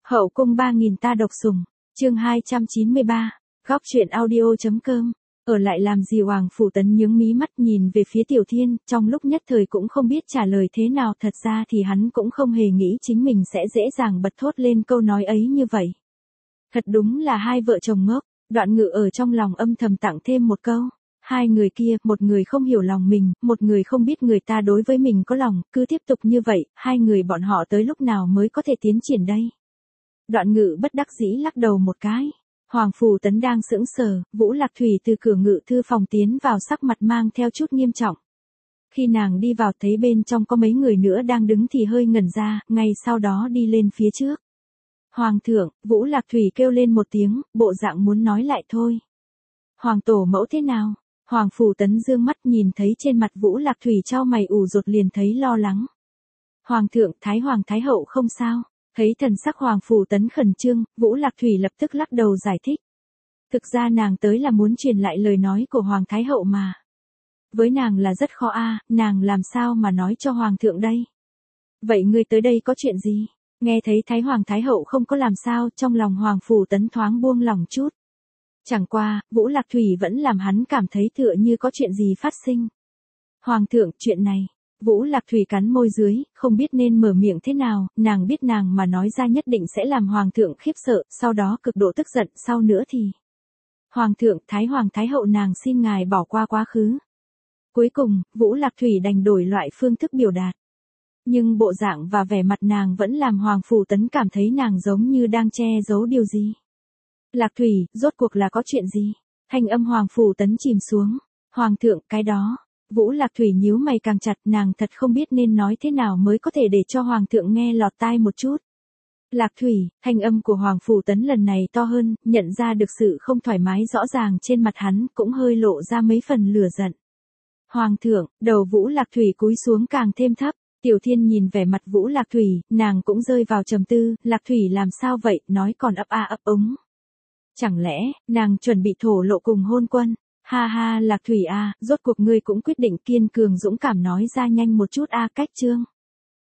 Hậu cung 3000 ta độc sủng, chương 293, góc truyện audio.com. Ở lại làm gì? Hoàng Phủ Tấn nhướng mí mắt nhìn về phía Tiểu Thiên, trong lúc nhất thời cũng không biết trả lời thế nào. Thật ra thì hắn cũng không hề nghĩ chính mình sẽ dễ dàng bật thốt lên câu nói ấy như vậy. Thật đúng là hai vợ chồng ngốc. Đoạn Ngự ở trong lòng âm thầm tặng thêm một câu. Hai người kia, một người không hiểu lòng mình, một người không biết người ta đối với mình có lòng, cứ tiếp tục như vậy, hai người bọn họ tới lúc nào mới có thể tiến triển đây? Đoạn Ngự bất đắc dĩ lắc đầu một cái. Hoàng Phủ Tấn đang sững sờ, Vũ Lạc Thủy từ cửa ngự thư phòng tiến vào, sắc mặt mang theo chút nghiêm trọng. Khi nàng đi vào thấy bên trong có mấy người nữa đang đứng thì hơi ngẩn ra, ngay sau đó đi lên phía trước. Hoàng thượng, Vũ Lạc Thủy kêu lên một tiếng, bộ dạng muốn nói lại thôi. Hoàng tổ mẫu thế nào? Hoàng Phủ Tấn dương mắt nhìn thấy trên mặt Vũ Lạc Thủy chau mày ủ rột liền thấy lo lắng. Hoàng thượng, Thái Hoàng Thái Hậu không sao. Thấy thần sắc Hoàng Phủ Tấn khẩn trương, Vũ Lạc Thủy lập tức lắc đầu giải thích. Thực ra nàng tới là muốn truyền lại lời nói của Hoàng Thái Hậu mà. Với nàng là rất khó nàng làm sao mà nói cho Hoàng thượng đây? Vậy ngươi tới đây có chuyện gì? Nghe thấy Thái Hoàng Thái Hậu không có làm sao, trong lòng Hoàng Phủ Tấn thoáng buông lòng chút. Chẳng qua, Vũ Lạc Thủy vẫn làm hắn cảm thấy tựa như có chuyện gì phát sinh. Hoàng thượng, chuyện này. Vũ Lạc Thủy cắn môi dưới, không biết nên mở miệng thế nào, nàng biết nàng mà nói ra nhất định sẽ làm Hoàng thượng khiếp sợ, sau đó cực độ tức giận, sau nữa thì. Hoàng thượng, Thái Hoàng Thái Hậu nàng xin ngài bỏ qua quá khứ. Cuối cùng, Vũ Lạc Thủy đành đổi loại phương thức biểu đạt. Nhưng bộ dạng và vẻ mặt nàng vẫn làm Hoàng Phủ Tấn cảm thấy nàng giống như đang che giấu điều gì. Lạc Thủy, rốt cuộc là có chuyện gì? Thanh âm Hoàng Phủ Tấn chìm xuống. Hoàng thượng, cái đó. Vũ Lạc Thủy nhíu mày càng chặt, nàng thật không biết nên nói thế nào mới có thể để cho Hoàng thượng nghe lọt tai một chút. Lạc Thủy, thanh âm của Hoàng Phủ Tấn lần này to hơn, nhận ra được sự không thoải mái rõ ràng trên mặt hắn, cũng hơi lộ ra mấy phần lửa giận. Hoàng thượng, đầu Vũ Lạc Thủy cúi xuống càng thêm thấp. Tiểu Thiên nhìn vẻ mặt Vũ Lạc Thủy, nàng cũng rơi vào trầm tư. Lạc Thủy làm sao vậy, nói còn ấp ấp úng. Chẳng lẽ, nàng chuẩn bị thổ lộ cùng hôn quân? Ha ha, Lạc Thủy rốt cuộc ngươi cũng quyết định kiên cường dũng cảm nói ra nhanh một chút cách chương.